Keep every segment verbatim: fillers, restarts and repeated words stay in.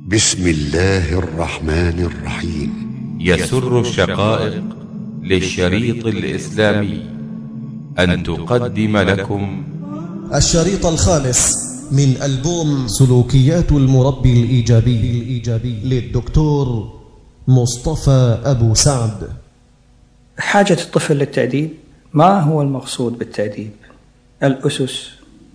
بسم الله الرحمن الرحيم. يسر الشقائق للشريط الإسلامي أن تقدم لكم الشريط الخامس من ألبوم سلوكيات المربي الإيجابي للدكتور مصطفى أبو سعد. حاجة الطفل للتأديب. ما هو المقصود بالتأديب؟ الأسس،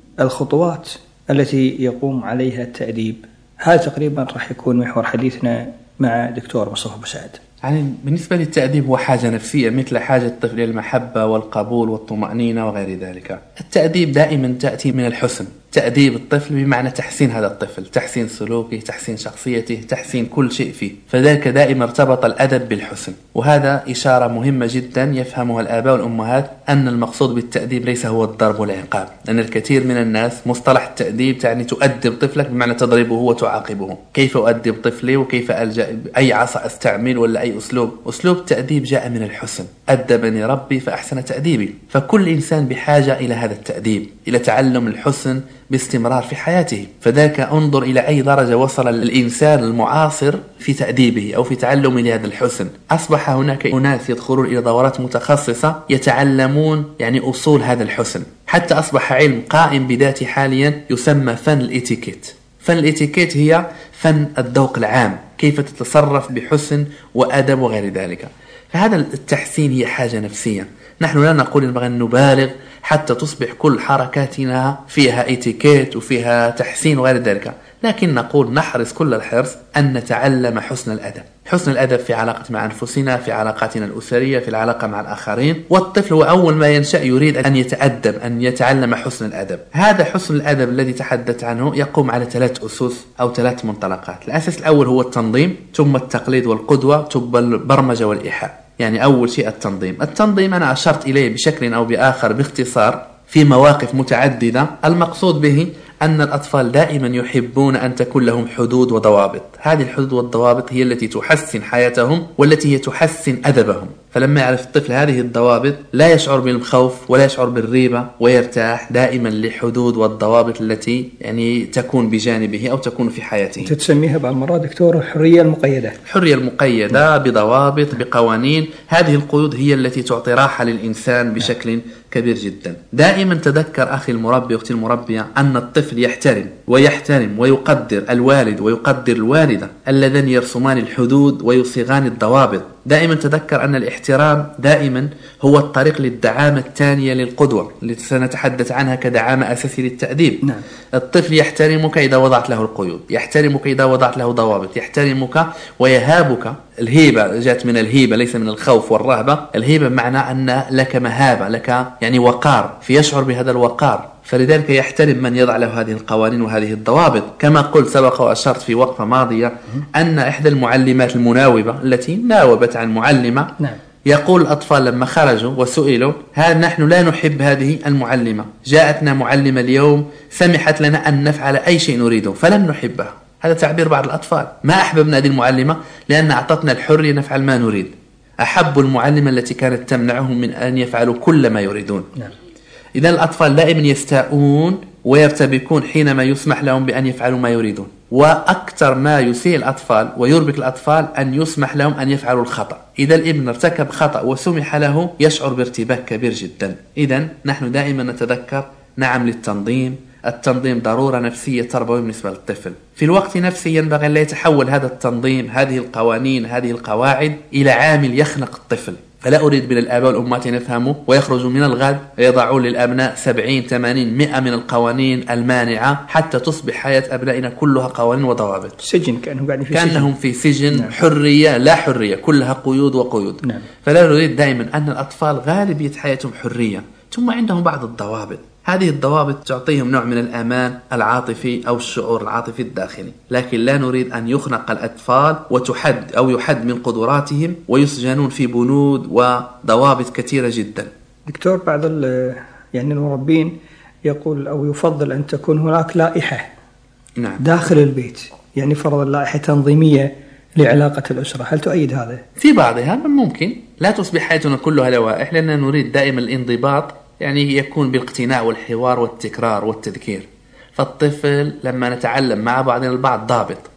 الخطوات التي يقوم عليها التأديب. هذا تقريبا راح يكون محور حديثنا مع دكتور مصطفى أبو سعد. يعني بالنسبة للتأديب هو حاجة نفسية مثل حاجة الطفل للمحبة والقبول والطمأنينة وغير ذلك. التأديب دائما تأتي من الحسن، تأديب الطفل بمعنى تحسين هذا الطفل، تحسين سلوكه، تحسين شخصيته، تحسين كل شيء فيه، فذلك دائما ارتبط الأدب بالحسن. وهذا إشارة مهمة جدا يفهمها الآباء والأمهات، أن المقصود بالتأديب ليس هو الضرب والعقاب، لأن الكثير من الناس مصطلح التأديب تعني تؤدب طفلك بمعنى تضربه وتعاقبه. كيف أؤدب طفلي وكيف ألجأ أي عصا أستعمل ولا أي أسلوب؟ أسلوب التأديب جاء من الحسن، أدبني ربي فأحسن تأديبي. فكل إنسان بحاجة إلى هذا التأديب، إلى تعلم الحسن باستمرار في حياته. فذلك انظر إلى أي درجة وصل الإنسان المعاصر في تأديبه أو في تعلمه لهذا الحسن. أصبح هناك أناس يدخلون إلى دورات متخصصة يتعلمون يعني أصول هذا الحسن، حتى أصبح علم قائم بذاته حاليا يسمى فن الإتيكيت. فن الإتيكيت هي فن الذوق العام، كيف تتصرف بحسن وأدب وغير ذلك. فهذا التحسين هي حاجة نفسية. نحن لا نقول نبغى أن نبالغ حتى تصبح كل حركاتنا فيها إتيكيت وفيها تحسين وغير ذلك، لكن نقول نحرص كل الحرص أن نتعلم حسن الأدب. حسن الأدب في علاقة مع أنفسنا، في علاقاتنا الأسرية، في العلاقة مع الآخرين. والطفل هو أول ما ينشأ يريد أن يتأدب، أن يتعلم حسن الأدب. هذا حسن الأدب الذي تحدث عنه يقوم على ثلاث أسس أو ثلاث منطلقات. الأساس الأول هو التنظيم، ثم التقليد والقدوة، ثم البرمجة والإيحاء. يعني أول شيء التنظيم. التنظيم أنا أشرت إليه بشكل أو بآخر باختصار في مواقف متعددة. المقصود به أن الأطفال دائما يحبون أن تكون لهم حدود وضوابط. هذه الحدود والضوابط هي التي تحسن حياتهم والتي هي تحسن أدبهم. فلما يعرف الطفل هذه الضوابط لا يشعر بالخوف ولا يشعر بالريبة، ويرتاح دائما للحدود والضوابط التي يعني تكون بجانبه أو تكون في حياته. تسميها بعض المرات دكتور الحرية المقيدة. الحرية المقيدة بضوابط، بقوانين. هذه القيود هي التي تعطي راحة للإنسان بشكل كبير جدا. دائما تذكر أخي المربي أختي المربية أن الطفل يحترم ويحترم ويقدر الوالد ويقدر الوالدة اللذان يرسمان الحدود ويصيغان الضوابط. دائما تذكر أن الاحترام دائما هو الطريق للدعامة الثانية للقدوة التي سنتحدث عنها كدعامة أساسية للتأديب. نعم. الطفل يحترمك إذا وضعت له القيود، يحترمك إذا وضعت له ضوابط، يحترمك ويهابك. الهيبة جاءت من الهيبة ليس من الخوف والرهبة. الهيبة بمعنى أن لك مهابة، لك يعني وقار، فيشعر بهذا الوقار. فلذلك يحترم من يضع له هذه القوانين وهذه الضوابط. كما قلت سبق وأشرت في وقفة ماضية أن إحدى المعلمات المناوبة التي ناوبت عن معلمة، نعم. يقول الأطفال لما خرجوا وسئلوا: ها نحن لا نحب هذه المعلمة، جاءتنا معلمة اليوم سمحت لنا أن نفعل أي شيء نريده فلم نحبها. هذا تعبير بعض الأطفال، ما أحببنا هذه المعلمة لأن أعطتنا الحرية نفعل ما نريد. أحب المعلمة التي كانت تمنعهم من أن يفعلوا كل ما يريدون. نعم. إذن الأطفال دائما يستاءون ويرتبكون حينما يسمح لهم بأن يفعلوا ما يريدون. وأكثر ما يسيء الأطفال ويربك الأطفال أن يسمح لهم أن يفعلوا الخطأ. إذا الابن ارتكب خطأ وسمح له يشعر بارتباك كبير جدا. إذن نحن دائما نتذكر نعم للتنظيم. التنظيم ضرورة نفسية تربوية بالنسبة للطفل. في الوقت نفسه ينبغي أن لا يتحول هذا التنظيم، هذه القوانين، هذه القواعد إلى عامل يخنق الطفل. فلا أريد من الآباء والأمهات أن يفهموا ويخرجوا من الغد ويضعون للأبناء سبعين ثمانين مئة من القوانين المانعة حتى تصبح حياة أبنائنا كلها قوانين وضوابط. سجن، كأنهم قاعدين في كأنهم سجن. في سجن. نعم. حرية لا حرية، كلها قيود وقيود. نعم. فلا نريد دائما أن الأطفال غالبية حياتهم حرية، ثم عندهم بعض الضوابط. هذه الضوابط تعطيهم نوع من الأمان العاطفي أو الشعور العاطفي الداخلي، لكن لا نريد أن يخنق الأطفال وتحد أو يحد من قدراتهم ويسجنون في بنود وضوابط كثيرة جدا. دكتور، بعض يعني المربين يقول أو يفضل أن تكون هناك لائحة، نعم. داخل البيت، يعني فرض لائحة تنظيمية لعلاقة الأسرة. هل تؤيد هذا؟ في بعضها ممكن. لا تصبح حياتنا كلها لوائح، لأننا نريد دائما الانضباط، يعني يكون بالاقتناع والحوار والتكرار والتذكير. فالطفل لما نتعلم مع بعضنا البعض ضابط،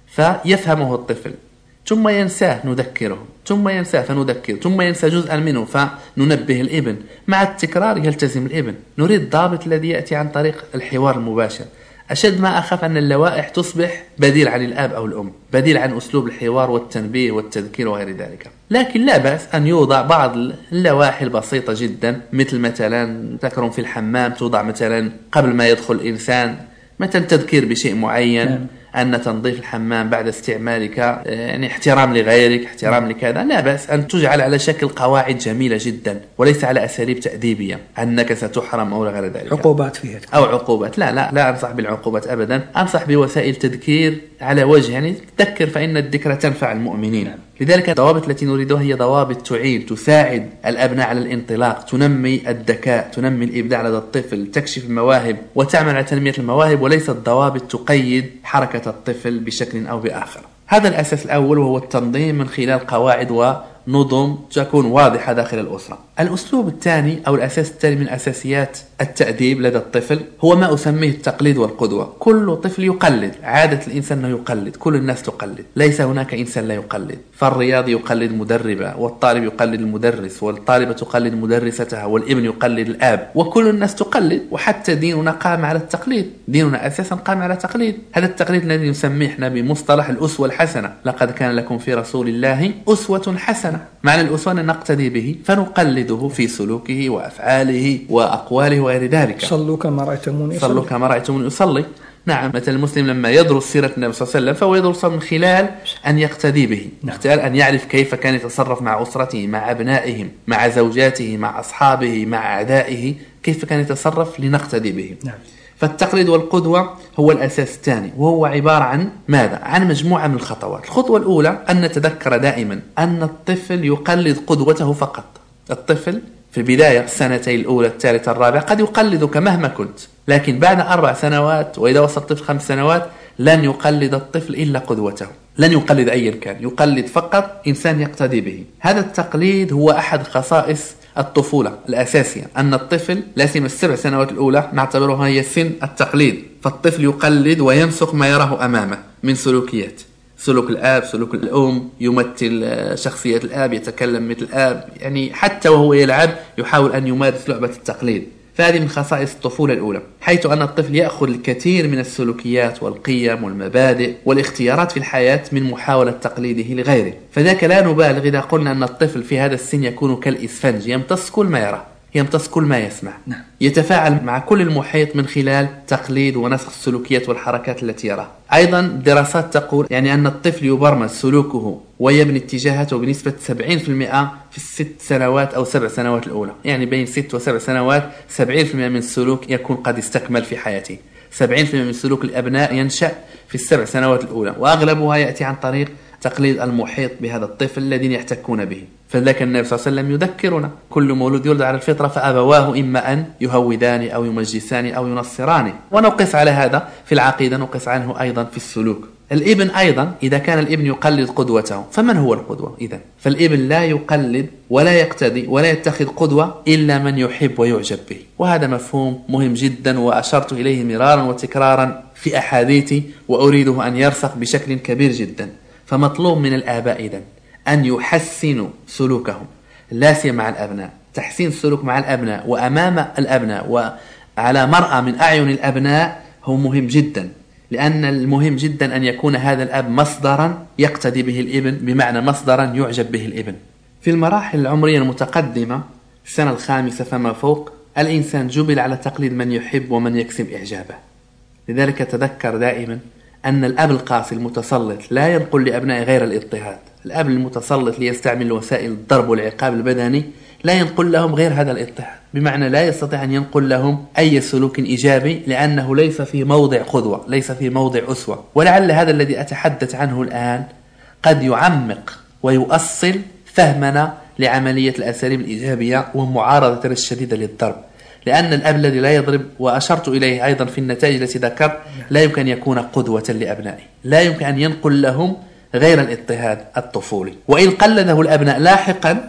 فيفهمه الطفل ثم ينساه نذكره، ثم ينساه فنذكره، ثم ينسى جزءا منه فننبه الابن. مع التكرار يلتزم الابن. نريد الضابط الذي يأتي عن طريق الحوار المباشر. أشد ما أخاف أن اللوائح تصبح بديل عن الآب أو الأم، بديل عن أسلوب الحوار والتنبيه والتذكير وغير ذلك. لكن لا بأس أن يوضع بعض اللوائح البسيطة جدا، مثل مثلا تكرم في الحمام توضع مثلا قبل ما يدخل الإنسان، مثلا تذكير بشيء معين. نعم. أن تنظيف الحمام بعد استعمالك يعني احترام لغيرك، احترام لكذا. لا بأس أن تجعل على شكل قواعد جميلة جدا وليس على أساليب تأديبية أنك ستحرم أو غير ذلك، عقوبات فيها أو عقوبات. لا لا لا أنصح بالعقوبات أبدا. أنصح بوسائل تذكير على وجه يعني تذكر، فإن الذكرى تنفع المؤمنين. نعم. لذلك الضوابط التي نريدها هي ضوابط تعين، تساعد الأبناء على الانطلاق، تنمي الذكاء، تنمي الإبداع لدى الطفل، تكشف المواهب وتعمل على تنمية المواهب، وليست ضوابط تقيد حركة الطفل بشكل أو بآخر. هذا الأساس الأول، وهو التنظيم من خلال قواعد ونظم تكون واضحة داخل الأسرة. الأسلوب الثاني أو الأساس الثاني من أساسيات التأديب لدى الطفل هو ما أسميه التقليد والقدوة. كل طفل يقلد، عادة الإنسان أنه يقلد، كل الناس تقلد، ليس هناك إنسان لا يقلد. فالرياضي يقلد مدربة، والطالب يقلد المدرس، والطالبة تقلد مدرستها، والابن يقلد الآب، وكل الناس تقلد. وحتى ديننا قام على التقليد، ديننا أساسا قام على التقليد. هذا التقليد الذي نسميه احنا بمصطلح الأسوة الحسنة. لقد كان لكم في رسول الله أسوة حسنة. معنى الأسوة أن نقتدي به فنقلده في سلوكه وأفعاله وأقواله وغير ذلك. صلوا كما رأيتموني أصلي. صلوا كما رأيتموني أصلي. نعم. مثل المسلم لما يدرس سيرة النبي صلى الله عليه وسلم فهو يدرس من خلال أن يقتدي به، من خلال أن يعرف كيف كان يتصرف مع أسرته، مع أبنائهم، مع زوجاته، مع أصحابه، مع أعدائه، كيف كان يتصرف لنقتدي به. نعم. فالتقليد والقدوة هو الأساس الثاني، وهو عبارة عن ماذا؟ عن مجموعة من الخطوات. الخطوة الأولى أن نتذكر دائما أن الطفل يقلد قدوته فقط. الطفل في البداية السنتين الأولى الثالثة الرابعة قد يقلدك مهما كنت، لكن بعد أربع سنوات وإذا وصل الطفل خمس سنوات لن يقلد الطفل إلا قدوته، لن يقلد أي كان، يقلد فقط إنسان يقتدي به. هذا التقليد هو أحد خصائص الطفولة الأساسية، أن الطفل لا سيما السبع سنوات الأولى نعتبرها هي سن التقليد. فالطفل يقلد وينسق ما يراه أمامه من سلوكيات، سلوك الآب، سلوك الأم، يمثل شخصية الآب، يتكلم مثل الآب، يعني حتى وهو يلعب يحاول أن يمارس لعبة التقليد. فهذه من خصائص الطفولة الأولى، حيث أن الطفل يأخذ الكثير من السلوكيات والقيم والمبادئ والاختيارات في الحياة من محاولة تقليده لغيره. فذاك لا نبالغ إذا قلنا أن الطفل في هذا السن يكون كالإسفنج، يمتص كل ما يرى، يمتص كل ما يسمع. نعم. يتفاعل مع كل المحيط من خلال تقليد ونسخ السلوكيات والحركات التي يراها. أيضا دراسات تقول يعني أن الطفل يبرمج سلوكه ويبني اتجاهاته بنسبة سبعين بالمئة في الست سنوات أو سبع سنوات الأولى، يعني بين ست وسبع سنوات سبعين بالمئة من السلوك يكون قد استكمل في حياته. سبعين بالمئة من سلوك الأبناء ينشأ في السبع سنوات الأولى، وأغلبها يأتي عن طريق تقليد المحيط بهذا الطفل الذين يحتكون به. فذلك النبي صلى الله عليه وسلم يذكرنا كل مولود يولد على الفطرة فأبواه إما أن يهودان أو يمجسان أو ينصران. ونقص على هذا في العقيدة، نقص عنه أيضا في السلوك. الابن أيضا إذا كان الابن يقلد قدوته، فمن هو القدوة إذن؟ فالابن لا يقلد ولا يقتدي ولا يتخذ قدوة إلا من يحب ويعجب به. وهذا مفهوم مهم جدا وأشرت إليه مرارا وتكرارا في أحاديثي، وأريده أن يرسخ بشكل كبير جدا. فمطلوب من الآباء إذن أن يحسنوا سلوكهم، لا سيما مع الأبناء. تحسين السلوك مع الأبناء وأمام الأبناء وعلى مرأى من أعين الأبناء هو مهم جدا، لأن المهم جدا أن يكون هذا الأب مصدرا يقتدي به الابن، بمعنى مصدرا يعجب به الابن. في المراحل العمرية المتقدمة السنة الخامسة فما فوق، الإنسان جبل على تقليد من يحب ومن يكسب إعجابه. لذلك تذكر دائما أن الأب القاسي المتسلط لا ينقل لأبنائه غير الاضطهاد. الأب المتسلط ليستعمل وسائل الضرب والعقاب البدني لا ينقل لهم غير هذا الاضطهاد، بمعنى لا يستطيع أن ينقل لهم أي سلوك إيجابي، لأنه ليس في موضع قدوة، ليس في موضع أسوة. ولعل هذا الذي أتحدث عنه الآن قد يعمق ويؤصل فهمنا لعملية الأساليب الإيجابية ومعارضة الشديدة للضرب. لأن الأب الذي لا يضرب، وأشرت إليه أيضا في النتائج التي ذكرت، لا يمكن أن يكون قدوة لأبنائه، لا يمكن أن ينقل لهم غير الاضطهاد الطفولي. وإن قلده الأبناء لاحقا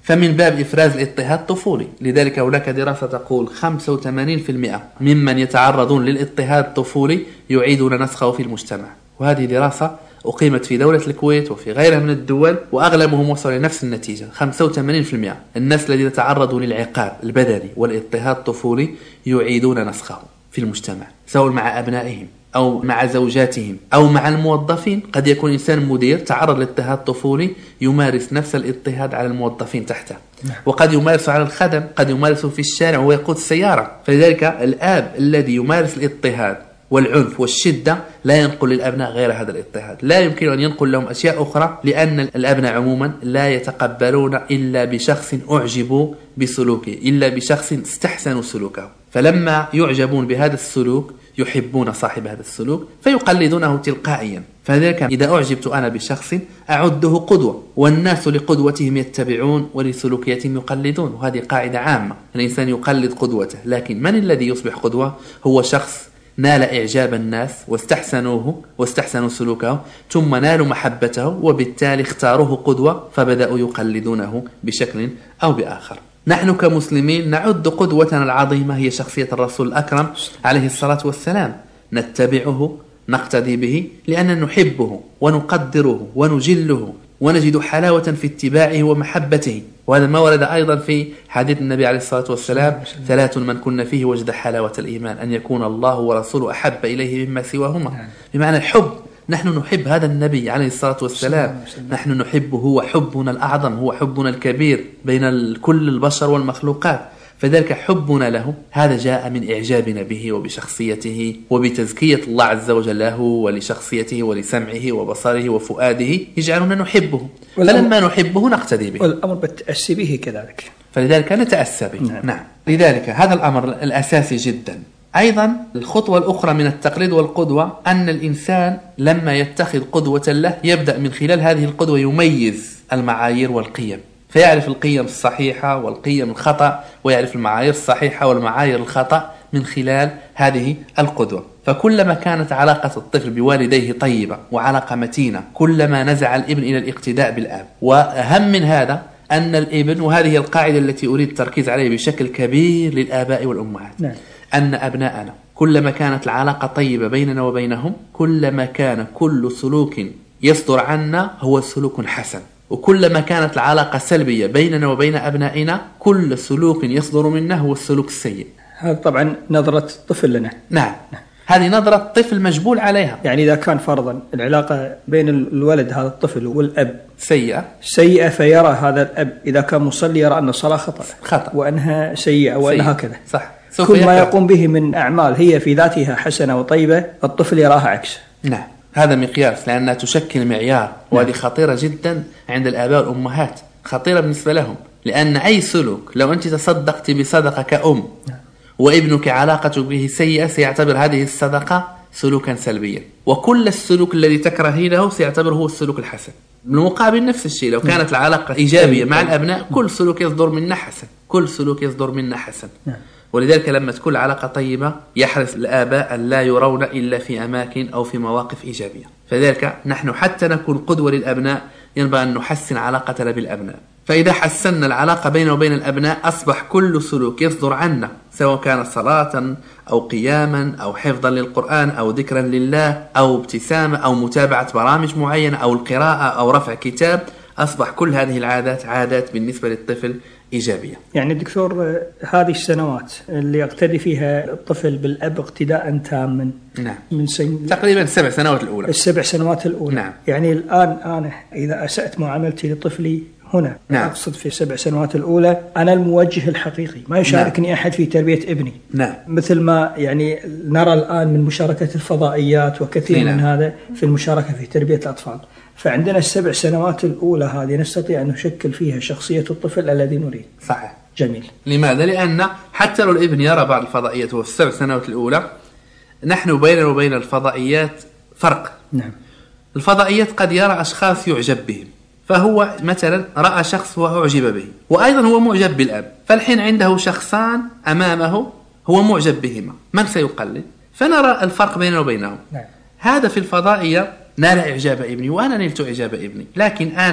فمن باب إفراز الاضطهاد الطفولي. لذلك هناك دراسة تقول خمسة وثمانين بالمئة ممن يتعرضون للاضطهاد الطفولي يعيدون نسخه في المجتمع. وهذه دراسة أقيمت في دولة الكويت وفي غيرها من الدول، وأغلبهم وصلوا لنفس النتيجة. خمسة وثمانين بالمئة الناس الذين تعرضوا للعقاب البدني والاضطهاد الطفولي يعيدون نسخه في المجتمع، سواء مع أبنائهم أو مع زوجاتهم أو مع الموظفين. قد يكون إنسان مدير تعرض للاضطهاد الطفولي يمارس نفس الاضطهاد على الموظفين تحته، وقد يمارس على الخدم، قد يمارس في الشارع وهو يقود السيارة. فلذلك الآب الذي يمارس الاضطهاد والعنف والشدة لا ينقل للأبناء غير هذا الاضطهاد، لا يمكن أن ينقل لهم أشياء أخرى، لأن الأبناء عموما لا يتقبلون إلا بشخص أعجبوا بسلوكه، إلا بشخص استحسنوا سلوكه. فلما يعجبون بهذا السلوك يحبون صاحب هذا السلوك فيقلدونه تلقائيا. فذلك إذا أعجبت أنا بشخص أعده قدوة، والناس لقدوتهم يتبعون ولسلوكياتهم يقلدون. وهذه قاعدة عامة، الإنسان يقلد قدوته. لكن من الذي يصبح قدوة؟ هو شخص نال إعجاب الناس واستحسنوه واستحسنوا سلوكه، ثم نالوا محبته وبالتالي اختاروه قدوة فبدأوا يقلدونه بشكل أو بآخر. نحن كمسلمين نعد قدوتنا العظيمة هي شخصية الرسول الأكرم عليه الصلاة والسلام، نتبعه نقتدي به لأننا نحبه ونقدره ونجله ونجد حلاوة في اتباعه ومحبته. وهذا ما ورد أيضا في حديث النبي عليه الصلاة والسلام: ثلاث من كن فيه وجد حلاوة الإيمان، أن يكون الله ورسوله أحب إليه مما سواهما. بمعنى الحب، نحن نحب هذا النبي عليه الصلاة والسلام، نحن نحبه، هو حبنا الأعظم، هو حبنا الكبير بين كل البشر والمخلوقات. فذلك حبنا له هذا جاء من إعجابنا به وبشخصيته وبتزكية الله عز وجل له ولشخصيته ولسمعه وبصره وفؤاده، يجعلنا نحبه. فلما نحبه نقتدي به، والأمر بالتأسي به كذلك، فلذلك نتأسى به. نعم. نعم. لذلك هذا الأمر الأساسي جدا. أيضا الخطوة الأخرى من التقليد والقدوة أن الإنسان لما يتخذ قدوة له يبدأ من خلال هذه القدوة يميز المعايير والقيم، فيعرف القيم الصحيحة والقيم الخطأ، ويعرف المعايير الصحيحة والمعايير الخطأ من خلال هذه القدوة. فكلما كانت علاقة الطفل بوالديه طيبة وعلاقة متينة كلما نزع الابن إلى الاقتداء بالآب. وأهم من هذا أن الابن، وهذه القاعدة التي أريد التركيز عليها بشكل كبير للآباء والأمهات، نعم. أن أبناءنا كلما كانت العلاقة طيبة بيننا وبينهم كلما كان كل سلوك يصدر عنا هو سلوك حسن، وكلما كانت العلاقة سلبية بيننا وبين أبنائنا كل سلوك يصدر منه هو السلوك السيء. هذا طبعا نظرة الطفل لنا. نعم. نعم. هذه نظرة الطفل مجبول عليها. يعني إذا كان فرضا العلاقة بين الولد هذا الطفل والأب سيئة سيئة فيرى هذا الأب إذا كان مصلي يرى أن الصلاة خطأ خطأ وأنها سيئة وأنها كذا، صح. كل ما يقوم به من أعمال هي في ذاتها حسنة وطيبة الطفل يراها عكس. نعم. هذا مقياس، لأنها تشكل معيار، وهذه خطيرة جدا عند الآباء والأمهات، خطيرة بالنسبة لهم. لأن أي سلوك لو أنت تصدقت بصدقة كأم وابنك علاقتك به سيئة سيعتبر هذه الصدقة سلوكا سلبيا، وكل السلوك الذي تكرهينه سيعتبر هو السلوك الحسن. بالمقابل نفس الشيء لو كانت العلاقة إيجابية مع الأبناء كل سلوك يصدر منا حسن، كل سلوك يصدر منا حسن. ولذلك لما تكون علاقة طيبة يحرص الآباء أن لا يرون إلا في أماكن أو في مواقف إيجابية. فذلك نحن حتى نكون قدوة للأبناء ينبغي أن نحسن علاقتنا بالأبناء. فإذا حسنا العلاقة بيننا وبين الأبناء أصبح كل سلوك يصدر عنا سواء كان صلاة أو قياما أو حفظا للقرآن أو ذكرا لله أو ابتسامة أو متابعة برامج معينة أو القراءة أو رفع كتاب، أصبح كل هذه العادات عادات بالنسبة للطفل إيجابية. يعني دكتور هذه السنوات اللي يقتدي فيها الطفل بالأب اقتداء تاما، نعم، من سن تقريبا السبع سنوات الأولى السبع سنوات الأولى، نعم. يعني الآن أنا إذا أسأت معاملتي لطفلي هنا، نعم. أقصد في السبع سنوات الأولى أنا الموجه الحقيقي، ما يشاركني نعم. أحد في تربية ابني، نعم. مثل ما يعني نرى الآن من مشاركة الفضائيات وكثير نعم. من هذا في المشاركة في تربية الأطفال. فعندنا السبع سنوات الأولى هذه نستطيع أن نشكل فيها شخصية الطفل الذي نريد. صحيح. جميل. لماذا؟ لأن حتى لو الابن يرى بعض الفضائيات وفي السبع سنوات الأولى نحن بيننا وبين الفضائيات فرق. نعم. الفضائيات قد يرى أشخاص يعجب بهم، فهو مثلا رأى شخص وأعجب به وأيضا هو معجب بالأب، فالحين عنده شخصان أمامه هو معجب بهما، من سيقلد؟ فنرى الفرق بيننا وبينهم. نعم. هذا في الفضائية نال إعجاب ابني وأنا نلت إعجاب ابني، لكن أنا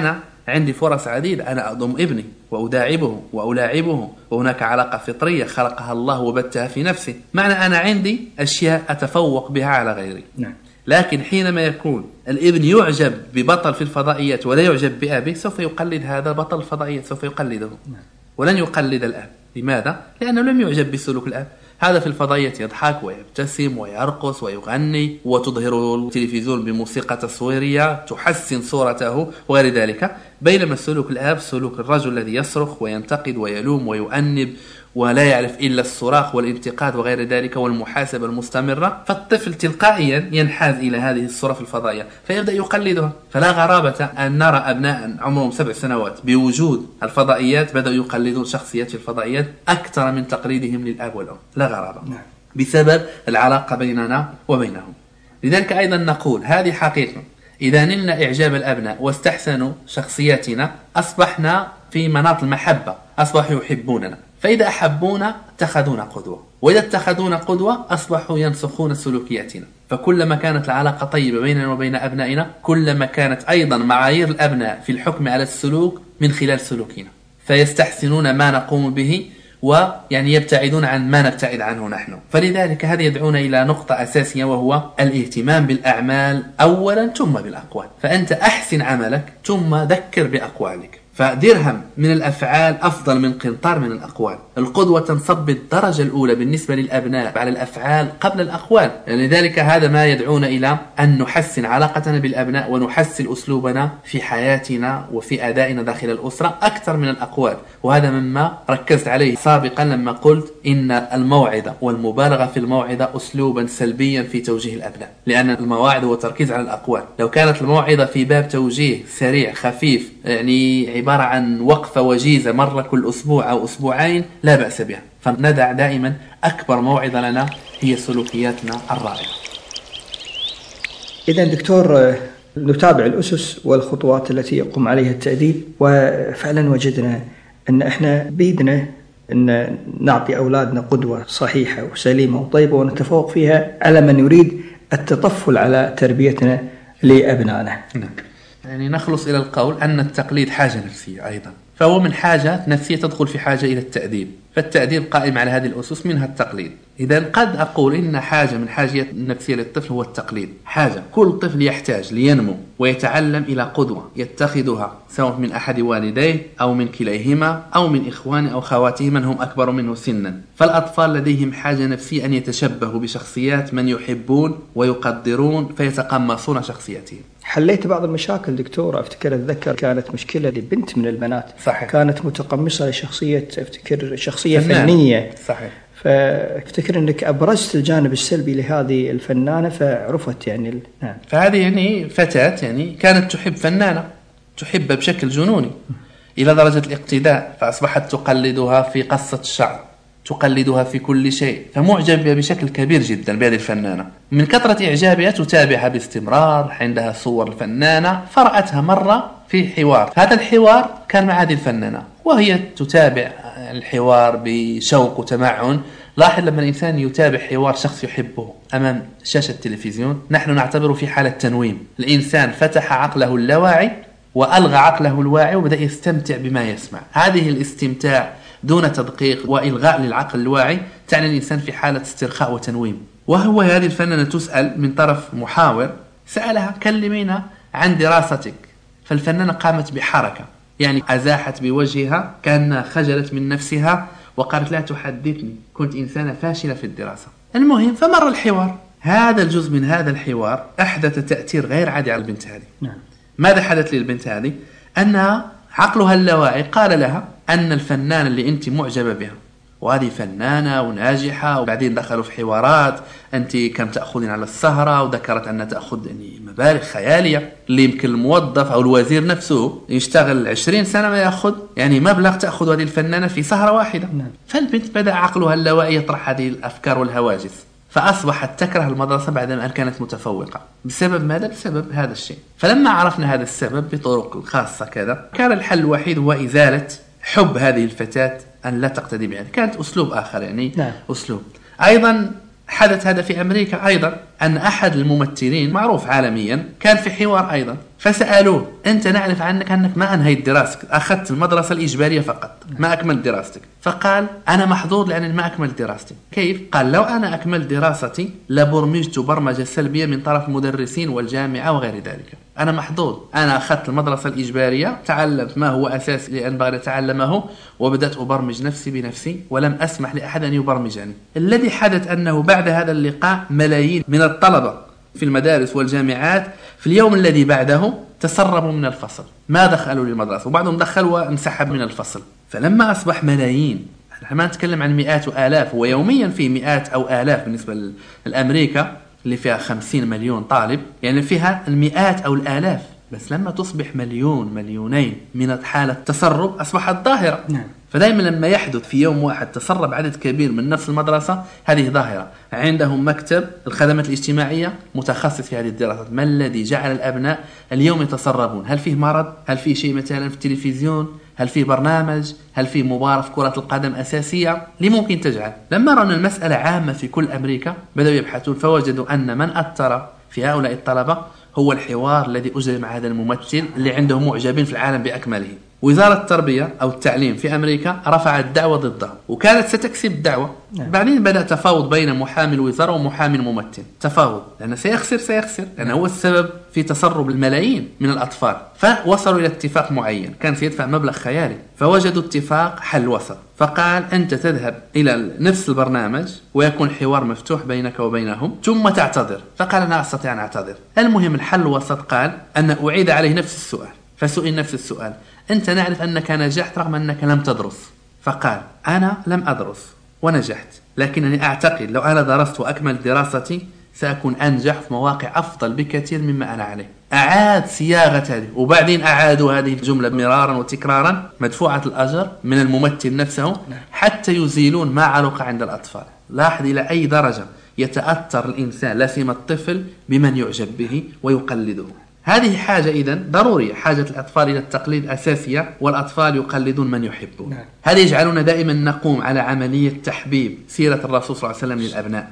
عندي فرص عديدة، أنا أضم ابني وأداعبه وألاعبه، وهناك علاقة فطرية خلقها الله وبتها في نفسي، معنى أنا عندي أشياء أتفوق بها على غيري. نعم. لكن حينما يكون الابن يعجب ببطل في الفضائيات ولا يعجب بأبيه، سوف يقلد هذا بطل الفضائيات، سوف يقلده ولن يقلد الأب. لماذا؟ لأنه لم يعجب بسلوك الأب. هذا في الفضائيات يضحك ويبتسم ويرقص ويغني، وتظهر التلفزيون بموسيقى تصويرية تحسن صورته وغير ذلك، بينما سلوك الأب سلوك الرجل الذي يصرخ وينتقد ويلوم ويؤنب ولا يعرف إلا الصراخ والانتقاد وغير ذلك والمحاسبة المستمرة. فالطفل تلقائيا ينحاز إلى هذه الصورة في الفضائية فيبدأ يقلدها. فلا غرابة أن نرى أبناء عمرهم سبع سنوات بوجود الفضائيات بدأوا يقلدون شخصيات في الفضائيات أكثر من تقليدهم للأب والأم. لا غرابة، بسبب العلاقة بيننا وبينهم. لذلك أيضا نقول هذه حقيقة، إذا نلنا إعجاب الأبناء واستحسنوا شخصياتنا أصبحنا في مناط المحبة، أصبحوا يحبوننا. فإذا أحبونا اتخذونا قدوة، وإذا اتخذونا قدوة أصبحوا ينسخون سلوكياتنا. فكلما كانت العلاقة طيبة بيننا وبين أبنائنا كلما كانت أيضا معايير الأبناء في الحكم على السلوك من خلال سلوكنا، فيستحسنون ما نقوم به ويعني يبتعدون عن ما نبتعد عنه نحن. فلذلك هذا يدعونا إلى نقطة أساسية، وهو الاهتمام بالأعمال أولا ثم بالأقوال. فأنت أحسن عملك ثم ذكر بأقوالك. فدرهم من الأفعال أفضل من قنطار من الأقوال. القدوة تنصب بالدرجة الأولى بالنسبة للأبناء على الأفعال قبل الأقوال. لذلك هذا ما يدعونا إلى أن نحسن علاقتنا بالأبناء ونحسن أسلوبنا في حياتنا وفي أدائنا داخل الأسرة أكثر من الأقوال. وهذا مما ركزت عليه سابقا لما قلت إن الموعظة والمبالغة في الموعظة أسلوبا سلبيا في توجيه الأبناء، لأن المواعظ هو تركيز على الأقوال. لو كانت الموعظة في باب توجيه سريع خفيف، يعني عبارة عن وقفة وجيزة مرة كل أسبوع أو أسبوعين، لا بأس بها. فندع دائما أكبر موعظة لنا هي سلوكياتنا الرائعة. إذا دكتور نتابع الأسس والخطوات التي يقوم عليها التأديب، وفعلا وجدنا أن إحنا بيدنا أن نعطي أولادنا قدوة صحيحة وسليمة وطيبة ونتفوق فيها على من يريد التطفل على تربيتنا لأبنائنا. نعم. يعني نخلص إلى القول أن التقليد حاجة نفسية أيضا، فهو من حاجة نفسية تدخل في حاجة إلى التأديب. فالتأديب قائم على هذه الأسس منها التقليد. إذا قد أقول إن حاجة من حاجة النفسية للطفل هو التقليد. حاجة كل طفل يحتاج لينمو ويتعلم إلى قدوة يتخذها سواء من أحد والديه أو من كليهما أو من إخوانه أو خواتيه من هم أكبر منه سنا. فالأطفال لديهم حاجة نفسية أن يتشبهوا بشخصيات من يحبون ويقدرون فيتقمصون شخصياتهم. حليت بعض المشاكل دكتور، أفتكر أتذكر كانت مشكلة لبنت من البنات. صحيح. كانت متقمصة لشخصية، أفتكر شخصية فنان. فنية. صحيح. فافتكر أنك أبرزت الجانب السلبي لهذه الفنانة فعرفت يعني ال... نعم. فهذه يعني فتاة يعني كانت تحب فنانة، تحبها بشكل جنوني إلى درجة الاقتداء، فأصبحت تقلدها في قصة الشعر، تقلدها في كل شيء، فمعجبة بشكل كبير جدا بهذه الفنانة. من كثرة إعجابها تتابعها باستمرار، عندها صور الفنانة، فرأتها مرة في حوار. هذا الحوار كان مع هذه الفنانة وهي تتابع الحوار بشوق وتمعن. لاحظ لما الإنسان يتابع حوار شخص يحبه أمام شاشة التلفزيون، نحن نعتبره في حالة تنويم. الإنسان فتح عقله اللاواعي وألغى عقله الواعي وبدأ يستمتع بما يسمع. هذه الاستمتاع دون تدقيق وإلغاء للعقل الواعي تعني الإنسان في حالة استرخاء وتنويم. وهو هذه الفنانة تسأل من طرف محاور، سألها كلمينا عن دراستك. فالفنانة قامت بحركة، يعني أزاحت بوجهها كأنها خجلت من نفسها وقالت لا تحدثني، كنت إنسانة فاشلة في الدراسة. المهم فمر الحوار. هذا الجزء من هذا الحوار أحدث تأثير غير عادي على البنت هذه. نعم. ماذا حدث للبنت هذه؟ أنها عقلها اللاواعي قال لها أن الفنانة اللي أنت معجبة بها، وهذه فنانة وناجحة، وبعدين دخلوا في حوارات أنت كم تأخذين على السهرة، وذكرت أنها تأخذ يعني مبالغ خيالية، اللي يمكن الموظف أو الوزير نفسه يشتغل عشرين سنة ما يأخذ يعني مبلغ تأخذ هذه الفنانة في سهرة واحدة. نعم. فالبنت بدأ عقلها اللاواعي يطرح هذه الأفكار والهواجس، فأصبحت تكره المدرسة بعدما أن كانت متفوقة. بسبب ماذا؟ بسبب هذا الشيء. فلما عرفنا هذا السبب بطرق خاصة كذا، كان الحل الوحيد هو إزالة حب هذه الفتاة أن لا تقتدي بها. كانت أسلوب آخر يعني. نعم. أسلوب أيضا حدث هذا في أمريكا أيضا. أن أحد الممثلين معروف عالميا كان في حوار أيضا، فسألوه أنت نعرف عنك أنك ما أنهيت دراستك، أخذت المدرسة الإجبارية فقط ما أكملت دراستك. فقال أنا محظوظ لأنني ما أكملت دراستي. كيف؟ قال لو أنا أكملت دراستي لبرمجت برمجة سلبية من طرف المدرسين والجامعة وغير ذلك. أنا محظوظ، أنا أخذت المدرسة الإجبارية، تعلمت ما هو أساس لأن بغيت أتعلمه، وبدأت أبرمج نفسي بنفسي ولم أسمح لأحد أن يبرمجني. الذي حدث أنه بعد هذا اللقاء ملايين من الطلبة في المدارس والجامعات في اليوم الذي بعده تسربوا من الفصل، ما دخلوا للمدرسة، وبعضهم دخل وانسحب من الفصل. فلما أصبح ملايين، نحن ما نتكلم عن مئات وآلاف، ويوميا في مئات أو آلاف بالنسبة لأمريكا اللي فيها خمسين مليون طالب، يعني فيها المئات أو الآلاف. بس لما تصبح مليون مليونين من حالة تسرب أصبحت ظاهرة. نعم. فدائما لما يحدث في يوم واحد تسرب عدد كبير من نفس المدرسة، هذه ظاهرة. عندهم مكتب الخدمات الاجتماعية متخصص في هذه الدراسات. ما الذي جعل الأبناء اليوم يتسربون؟ هل فيه مرض؟ هل فيه شيء مثلا في التلفزيون؟ هل فيه برنامج؟ هل فيه مباراة في كرة القدم أساسية؟ ليه ممكن تجعل؟ لما رأوا أن المسألة عامة في كل أمريكا بدأوا يبحثون، فوجدوا أن من أثر في هؤلاء الطلبة هو الحوار الذي أجري مع هذا الممثل اللي عنده معجبين في العالم بأكمله. وزارة التربية أو التعليم في أمريكا رفعت دعوة ضده، وكانت ستكسب الدعوة. نعم. بعدين بدأ تفاوض بين محامي الوزارة ومحامي الممثل، تفاوض لأنه سيخسر سيخسر لأنه هو السبب في تسرب الملايين من الأطفال. فوصلوا إلى اتفاق معين، كان سيدفع مبلغ خيالي، فوجدوا اتفاق حل وسط. فقال أنت تذهب إلى نفس البرنامج ويكون حوار مفتوح بينك وبينهم ثم تعتذر. فقال أنا أستطيع أن أعتذر. المهم الحل الوسط قال أن أعيد عليه نفس السؤال، فسئل نفس السؤال، أنت نعرف أنك نجحت رغم أنك لم تدرس. فقال أنا لم أدرس ونجحت، لكنني أعتقد لو أنا درست وأكمل دراستي سأكون أنجح في مواقع أفضل بكثير مما أنا عليه. أعاد صياغة هذه، وبعدين أعادوا هذه الجملة مرارا وتكرارا مدفوعة الأجر من الممثل نفسه حتى يزيلون ما علق عند الأطفال. لاحظ إلى أي درجة يتأثر الإنسان لا سيما الطفل بمن يعجب به ويقلده. هذه حاجة إذن ضرورية، حاجة الأطفال إلى التقليد أساسية، والأطفال يقلدون من يحبون. نعم. هذا يجعلنا دائما نقوم على عملية تحبيب سيرة الرسول صلى الله عليه وسلم للأبناء،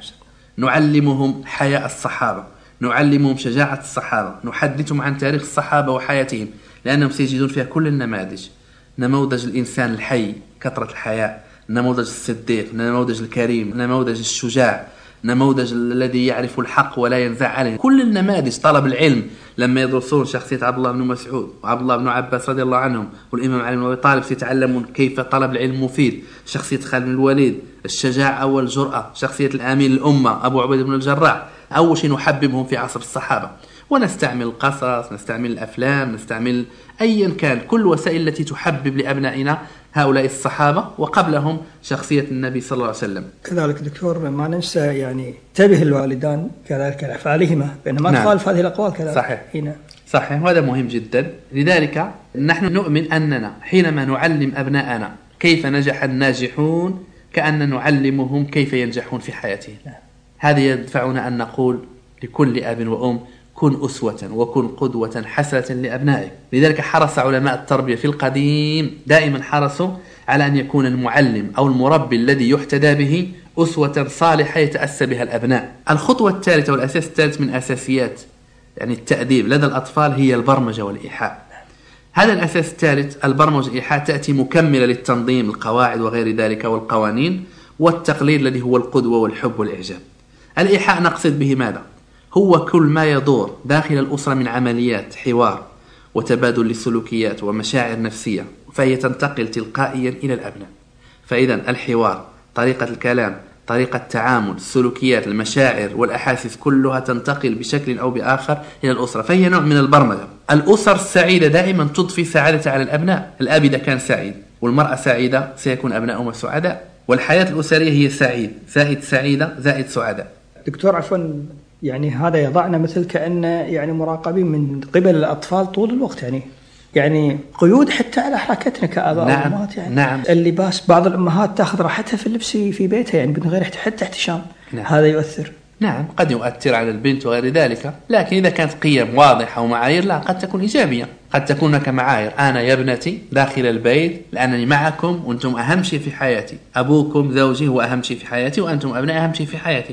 نعلمهم حياء الصحابة، نعلمهم شجاعة الصحابة، نحدثهم عن تاريخ الصحابة وحياتهم، لأنهم سيجدون فيها كل النماذج، نموذج الإنسان الحي كثرة الحياء، نموذج الصديق، نموذج الكريم، نموذج الشجاع، نموذج الذي يعرف الحق ولا ينزع عليه. كل النماذج. طلب العلم لما يدرسون شخصية عبد الله بن مسعود وعبد الله بن عباس رضي الله عنهم والإمام علي بن أبي طالب سيتعلمون كيف طلب العلم مفيد. شخصية خالد بن الوليد، الشجاعة والجرأة. شخصية الأمين الأمة أبو عبيدة بن الجراح. أول شيء نحببهم في عصر الصحابة، ونستعمل القصص، نستعمل الأفلام، نستعمل أيا كان كل وسائل التي تحبب لأبنائنا هؤلاء الصحابة، وقبلهم شخصية النبي صلى الله عليه وسلم. كذلك دكتور ما ننسى يعني تبه الوالدان كذلك أفعالهما، بينما نعم. تخالف هذه الأقوال كذلك. صحيح. هنا. صحيح، وهذا مهم جدا. لذلك نحن نؤمن أننا حينما نعلم أبناءنا كيف نجح الناجحون كأن نعلمهم كيف ينجحون في حياتهم. نعم. هذا يدفعنا أن نقول لكل أب وأم كن أسوة وكن قدوة حسنة لأبنائك. لذلك حرص علماء التربية في القديم، دائما حرصوا على أن يكون المعلم أو المربي الذي يحتدى به أسوة صالحة يتأسى بها الأبناء. الخطوة الثالثة والأساس الثالث من أساسيات يعني التأديب لدى الأطفال هي البرمجة والإيحاء. هذا الأساس الثالث، البرمجة والإيحاء، تأتي مكملة للتنظيم، القواعد وغير ذلك والقوانين، والتقليد الذي هو القدوة والحب والإعجاب. الإيحاء نقصد به ماذا؟ هو كل ما يدور داخل الأسرة من عمليات حوار وتبادل للسلوكيات ومشاعر نفسية، فهي تنتقل تلقائيا إلى الأبناء. فإذا الحوار، طريقة الكلام، طريقة التعامل، السلوكيات، المشاعر والأحاسيس كلها تنتقل بشكل أو بآخر إلى الأسرة، فهي نوع من البرمجة. الأسر السعيدة دائما تضفي سعادة على الأبناء. الأب إذا كان سعيد والمرأة سعيدة سيكون أبناؤهم سعداء، والحياة الأسرية هي سعيد زائد سعيدة زائد سعداء. دكتور عفوا، يعني هذا يضعنا مثل كأن يعني مراقبين من قبل الأطفال طول الوقت، يعني يعني قيود حتى على حركتنا كآباء نعم. وأمهات. يعني نعم. اللباس، بعض الأمهات تأخذ راحتها في اللبس في بيتها يعني من غير حتى احتشام. نعم. هذا يؤثر. نعم، قد يؤثر على البنت وغير ذلك، لكن إذا كانت قيم واضحة ومعايير لا، قد تكون إيجابية. قد تكون هناك معايير، أنا يا ابنتي داخل البيت لأنني معكم وأنتم أهم شيء في حياتي، أبوكم زوجي هو أهم شيء في حياتي، وأنتم أبناء أهم شيء في حياتي.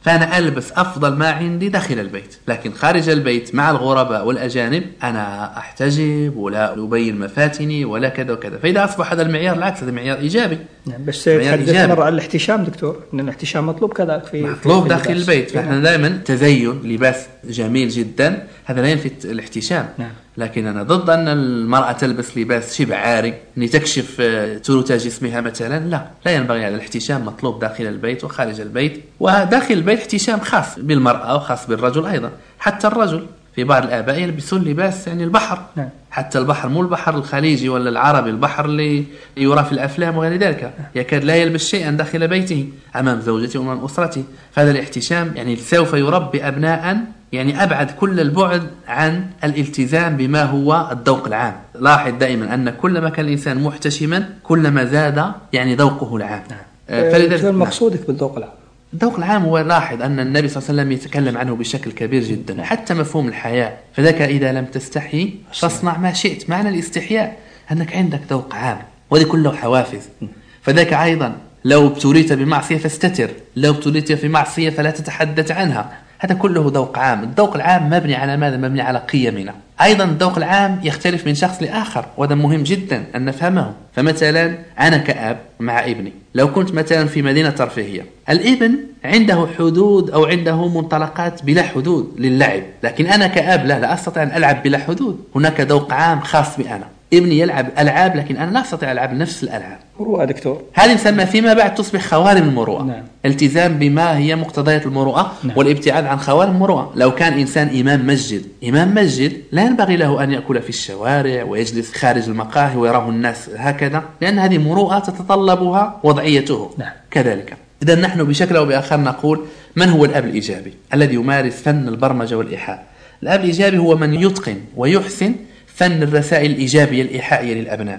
فأنا ألبس أفضل ما عندي داخل البيت، لكن خارج البيت مع الغرباء والأجانب أنا أحتجب ولا أبين مفاتني ولا كذا وكذا. فإذا أصبح هذا المعيار العكس، هذا معيار إيجابي. نعم، بس تحدث مرة عن الاحتشام دكتور، أن الاحتشام مطلوب كذلك في مطلوب في داخل اللباس. البيت. فإحنا دائما تزين لباس جميل جدا، هذا لا ينفي الاحتشام. نعم. لكن أنا ضد أن المرأة تلبس لباس شبه عاري أن تكشف ثلث جسمها مثلا، لا لا ينبغي. هذا الاحتشام مطلوب داخل البيت وخارج البيت، وداخل البيت احتشام خاص بالمرأة وخاص بالرجل أيضا. حتى الرجل في بعض الآباء يلبسون لباس يعني البحر. نعم. حتى البحر، مو البحر الخليجي ولا العربي، البحر اللي يرى في الأفلام وغير ذلك، يكاد لا يلبس شيئا داخل بيته أمام زوجته وأمام أسرته. فهذا الاحتشام يعني سوف يربي أبناء يعني أبعد كل البعد عن الالتزام بما هو الذوق العام. لاحظ دائما أن كلما كان الإنسان محتشما كلما زاد يعني ذوقه العام. نعم. فلذلك مقصودك نعم. بالذوق العام، الذوق العام هو لاحظ أن النبي صلى الله عليه وسلم يتكلم عنه بشكل كبير جدا، حتى مفهوم الحياء. فذاك إذا لم تستحي فاصنع ما شئت. معنى الاستحياء أنك عندك ذوق عام، وهذه كله حوافز. فذاك أيضا لو ابتليت بمعصية فاستتر، لو ابتليت في معصية فلا تتحدث عنها. هذا كله ذوق عام. الذوق العام مبني على ماذا؟ مبني على قيمنا. أيضا الذوق العام يختلف من شخص لآخر، وهذا مهم جدا أن نفهمه. فمثلا أنا كأب مع ابني، لو كنت مثلا في مدينة ترفيهية، الابن عنده حدود أو عنده منطلقات بلا حدود للعب، لكن أنا كأب لا لا أستطيع أن ألعب بلا حدود. هناك ذوق عام خاص بي أنا. ابني يلعب ألعاب لكن أنا لا أستطيع ألعب نفس الألعاب. مروءة دكتور، هذه نسمى فيما بعد تصبح خوارم المروءة. نعم. التزام بما هي مقتضيات المروءة. نعم. والابتعاد عن خوارم المروءة. لو كان إنسان إمام مسجد، إمام مسجد لا ينبغي له أن يأكل في الشوارع ويجلس خارج المقاهي ويراه الناس هكذا، لأن هذه مروءة تتطلبها وضعيته. نعم. كذلك إذا نحن بشكل أو بآخر نقول من هو الأب الإيجابي الذي يمارس فن البرمجة والإيحاء؟ الأب الإيجابي هو من يتقن ويحسن فن الرسائل الإيجابية الإيحائية للأبناء،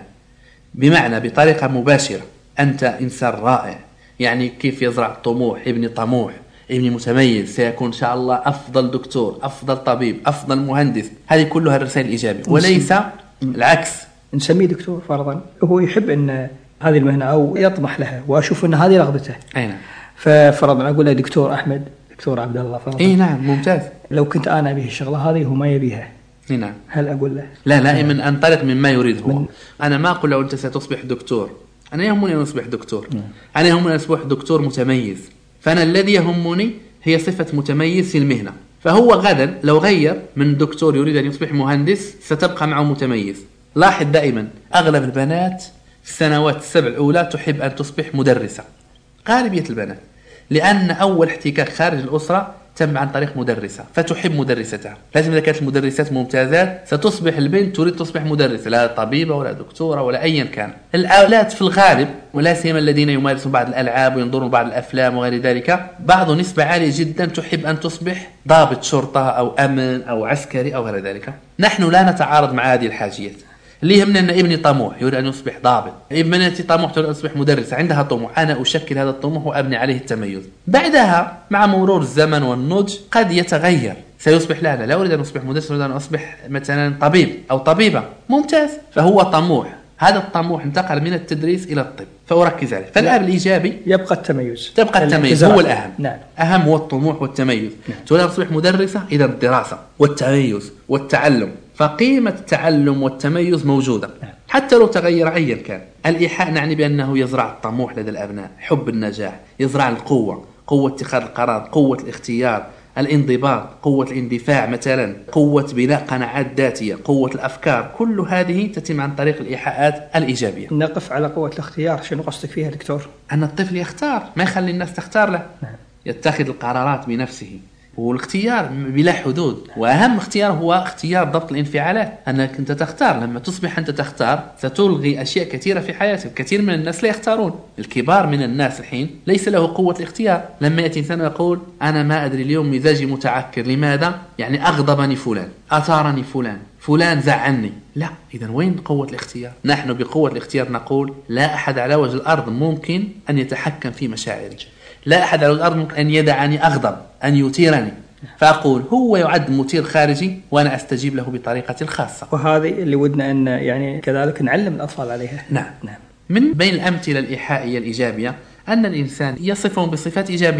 بمعنى بطريقة مباشرة. أنت إنسان رائع، يعني كيف يزرع الطموح. ابني طموح، ابني متميز، سيكون إن شاء الله أفضل دكتور، أفضل طبيب، أفضل مهندس. هذه كلها الرسائل الإيجابية، وليس العكس. نسميه دكتور فرضا هو يحب أن هذه المهنة أو يطمح لها، وأشوف أن هذه رغبته. أي نعم. ففرضا أقول له دكتور أحمد، دكتور عبد الله فرضا. أي نعم، ممتاز. لو كنت أنا أبيه الشغلة هذه وهو ما يبيها، نعم، هل أقول له؟ لا، دائما أنطلق مما يريد هو. أنا ما أقول له أنت ستصبح دكتور، أنا يهمني أن أصبح دكتور. م. أنا يهمني أن أصبح دكتور متميز. فأنا الذي يهمني هي صفة متميز في المهنة. فهو غدا لو غير من دكتور يريد أن يصبح مهندس ستبقى معه متميز. لاحظ دائما أغلب البنات في السنوات السبع الأولى تحب أن تصبح مدرسة، غالبية البنات، لأن أول احتكاك خارج الأسرة تم عن طريق مدرسة، فتحب مدرستها. لازم إذا كانت المدرسات ممتازات ستصبح البنت تريد تصبح مدرسة، لا طبيبة ولا دكتورة ولا أيا كان. الأولاد في الغالب، ولا سيما الذين يمارسون بعض الألعاب وينظرون بعض الأفلام وغير ذلك، بعض نسبة عالية جدا تحب أن تصبح ضابط شرطة أو أمن أو عسكري أو غير ذلك. نحن لا نتعارض مع هذه الحاجيات. اللي يهمنا أن ابني طموح يريد أن يصبح ضابط، ابنتي طموح تريد أن تصبح مدرسة، عندها طموح، أنا أشكل هذا الطموح وأبني عليه التميز. بعدها مع مرور الزمن والنضج قد يتغير، سيصبح لا لا لا أريد أن أصبح مدرس، أريد أن أصبح مثلا طبيب أو طبيبة. ممتاز، فهو طموح. هذا الطموح انتقل من التدريس إلى الطب، فأركز عليه. فالأب الإيجابي يبقى التميز، تبقى التميز هو الأهم. نعم. أهم هو الطموح والتميز. نعم. تريد أن تصبح مدرسة، إذا الدراسة والتميز والتعلم. فقيمة التعلم والتميز موجودة. نعم. حتى لو تغير أيا كان. الإيحاء نعني بأنه يزرع الطموح لدى الأبناء، حب النجاح، يزرع القوة، قوة اتخاذ القرار، قوة الاختيار، الانضباط، قوة الاندفاع مثلا، قوة بناء قناعات ذاتية، قوة الأفكار. كل هذه تتم عن طريق الإيحاءات الإيجابية. نقف على قوة الاختيار، شنو قصدك فيها دكتور؟ أن الطفل يختار، ما يخلي الناس تختار له. نعم. يتخذ القرارات بنفسه، والاختيار بلا حدود. وأهم اختيار هو اختيار ضبط الانفعالات، أنك أنت تختار. لما تصبح أنت تختار ستلغي أشياء كثيرة في حياتك. كثير من الناس لا يختارون. الكبار من الناس الحين ليس له قوة الاختيار. لما يأتي إنسان يقول أنا ما أدري اليوم مزاجي متعكر، لماذا؟ يعني أغضبني فلان، أثارني فلان، فلان زعلني. لا، إذن وين قوة الاختيار؟ نحن بقوة الاختيار نقول لا أحد على وجه الأرض ممكن أن يتحكم في مشاعري، لا أحد على الأرض ممكن أن يدعني أغضب، أن يثيرني. فأقول هو يعد مثير خارجي وأنا أستجيب له بطريقة خاصة. وهذه اللي ودنا أن يعني كذلك نعلم الأطفال عليها. نعم. نعم. من بين الأمثلة الإيحائية الإيجابية أن الإنسان يصفهم بصفات إيجابية.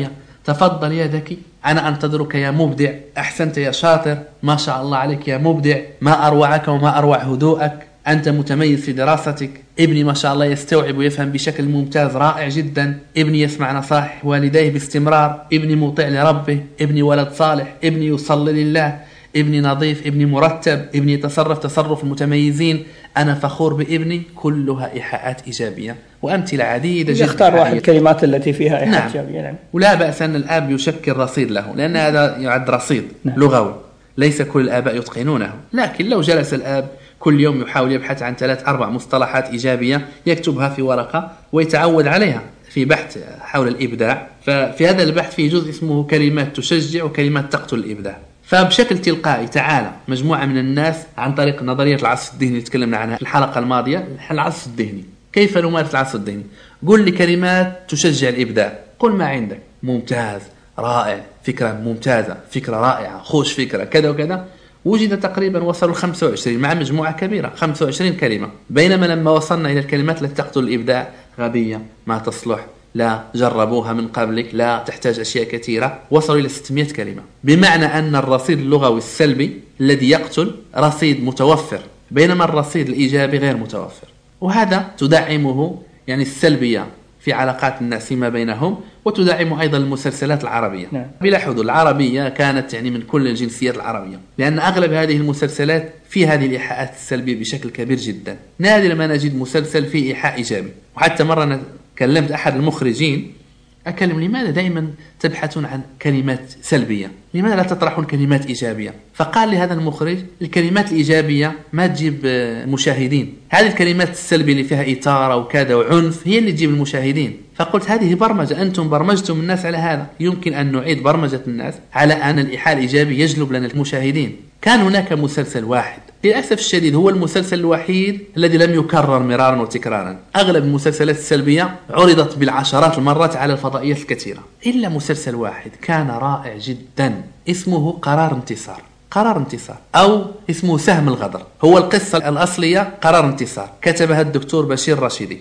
تفضل يا ذكي، أنا أنتظرك يا مبدع، أحسنت يا شاطر، ما شاء الله عليك يا مبدع، ما أروعك وما أروع هدوءك، أنت متميز في دراستك، ابني ما شاء الله يستوعب ويفهم بشكل ممتاز رائع جدا، ابني يسمع نصائح والديه باستمرار، ابني مطيع لربه، ابني ولد صالح، ابني يصلي لله، ابني نظيف، ابني مرتب، ابني يتصرف تصرف المتميزين، أنا فخور بابني. كلها إيحاءات إيجابية وأمثلة عديدة جدا. يختار واحد الكلمات التي فيها إيحاء نعم. إيجابية. نعم. ولا بأس أن الآب يشكل رصيد له، لأن هذا يعد رصيد نعم. لغوي، ليس كل الآباء يتقنونه، لكن لو جلس الآب كل يوم يحاول يبحث عن ثلاث أربع مصطلحات إيجابية يكتبها في ورقة ويتعود عليها في بحث حول الإبداع. ففي هذا البحث في جزء اسمه كلمات تشجع وكلمات تقتل الإبداع. فبشكل تلقائي تعالى مجموعة من الناس عن طريق نظرية العصف الذهني اللي تكلمنا عنها في الحلقة الماضية، العصف الذهني، كيف نمارس العصف الذهني؟ قل لي كلمات تشجع الإبداع، قل ما عندك، ممتاز، رائع، فكرة ممتازة، فكرة رائعة، خوش فكرة، كذا وكذا. وجد تقريبا وصلوا خمسة وعشرين مع مجموعة كبيرة، خمسة وعشرين كلمة. بينما لما وصلنا إلى الكلمات التي تقتل الإبداع، غبية، ما تصلح، لا، جربوها من قبلك، لا، تحتاج أشياء كثيرة، وصلوا إلى ستمائة كلمة. بمعنى أن الرصيد اللغوي السلبي الذي يقتل رصيد متوفر، بينما الرصيد الإيجابي غير متوفر. وهذا تدعمه يعني السلبية في علاقات الناس فيما بينهم، وتدعم أيضا المسلسلات العربية. نعم. بلا حدود العربية كانت يعني من كل الجنسيات العربية، لأن أغلب هذه المسلسلات في هذه الإيحاءات السلبية بشكل كبير جدا. نادر ما نجد مسلسل فيه إيحاء إيجابي. وحتى مرة كلمت أحد المخرجين، أكلم لماذا دائما تبحثون عن كلمات سلبية؟ لماذا لا تطرحون كلمات إيجابية؟ فقال لي هذا المخرج الكلمات الإيجابية ما تجيب مشاهدين، هذه الكلمات السلبية اللي فيها إثارة وكذا وعنف هي اللي تجيب المشاهدين. فقلت هذه برمجة، أنتم برمجتم الناس على هذا، يمكن أن نعيد برمجة الناس على أن الإيحاء الإيجابي يجلب لنا المشاهدين. كان هناك مسلسل واحد للأسف الشديد هو المسلسل الوحيد الذي لم يكرر مرارا وتكرارا. أغلب المسلسلات السلبية عرضت بالعشرات المرات على الفضائيات الكثيرة، إلا مسلسل واحد كان رائع جدا اسمه قرار انتصار. قرار انتصار أو اسمه سهم الغدر، هو القصة الأصلية قرار انتصار، كتبها الدكتور بشير رشيدي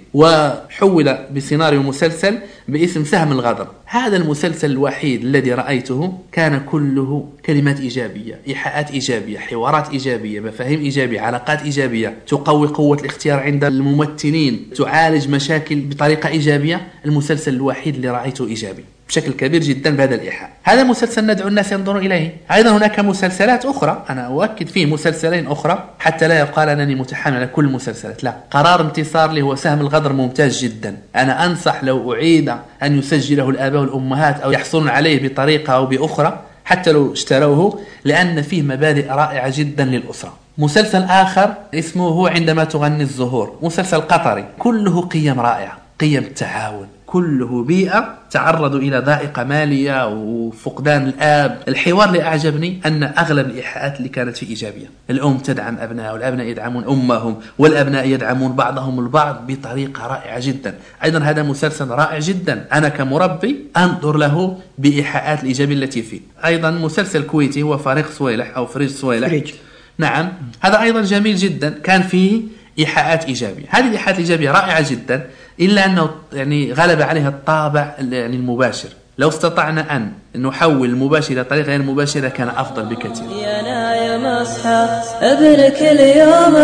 وحول بسيناريو مسلسل باسم سهم الغدر. هذا المسلسل الوحيد الذي رأيته كان كله كلمات إيجابية، إيحاءات إيجابية، حوارات إيجابية، مفاهيم إيجابية، علاقات إيجابية، تقوي قوة الاختيار عند الممثلين، تعالج مشاكل بطريقة إيجابية. المسلسل الوحيد اللي رأيته إيجابي بشكل كبير جدا بهذا الإيحاء. هذا مسلسل ندعو الناس ينظروا إليه. أيضا هناك مسلسلات أخرى، أنا أؤكد فيه مسلسلين أخرى حتى لا يقال أنني متحمل على كل المسلسلات، لا. قرار انتصار اللي هو سهم الغدر ممتاز جدا، أنا أنصح لو أعيد أن يسجله الآباء والأمهات أو يحصلون عليه بطريقة أو بأخرى حتى لو اشتروه، لأن فيه مبادئ رائعة جدا للأسرة. مسلسل آخر اسمه عندما تغني الزهور، مسلسل قطري كله قيم رائعة، قيم التعاون، كله بيئة تعرضوا إلى ضائقة مالية وفقدان الآب. الحوار اللي أعجبني أن أغلب الإيحاءات اللي كانت فيه إيجابية، الأم تدعم أبنائها والأبناء يدعمون أمهم والأبناء يدعمون بعضهم البعض بطريقة رائعة جدا. أيضا هذا مسلسل رائع جدا، أنا كمربي أنظر له بإيحاءات الإيجابية التي فيه. أيضا مسلسل كويتي هو فريق صويلح أو فريج صويلح، فريج. نعم، هذا أيضا جميل جدا، كان فيه إيحاءات إيجابية. هذه الإيحاءات الإيجابية رائعة جدا، إلا أنه يعني غلب عليها الطابع يعني المباشر. لو استطعنا أن نحول المباشر إلى طريقة غير مباشرة كان أفضل بكثير. يا نايم أصحى ابنك اليوم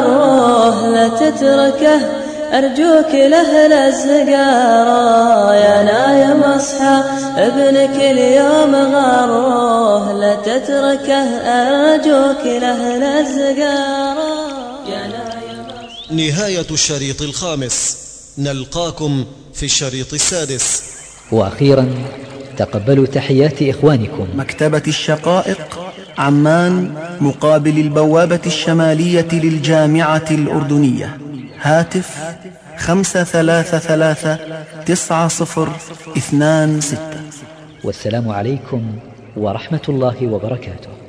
غروه لا تتركه أرجوك له الزقارة. يا نايم أصحى ابنك اليوم غروه لا تتركه أرجوك له الزقارة. نهاية الشريط الخامس، نلقاكم في الشريط السادس. وأخيرا تقبلوا تحيات إخوانكم مكتبة الشقائق، عمان، مقابل البوابة الشمالية للجامعة الأردنية. هاتف خمسة ثلاثة ثلاثة تسعة صفر اثنان ستة. والسلام عليكم ورحمة الله وبركاته.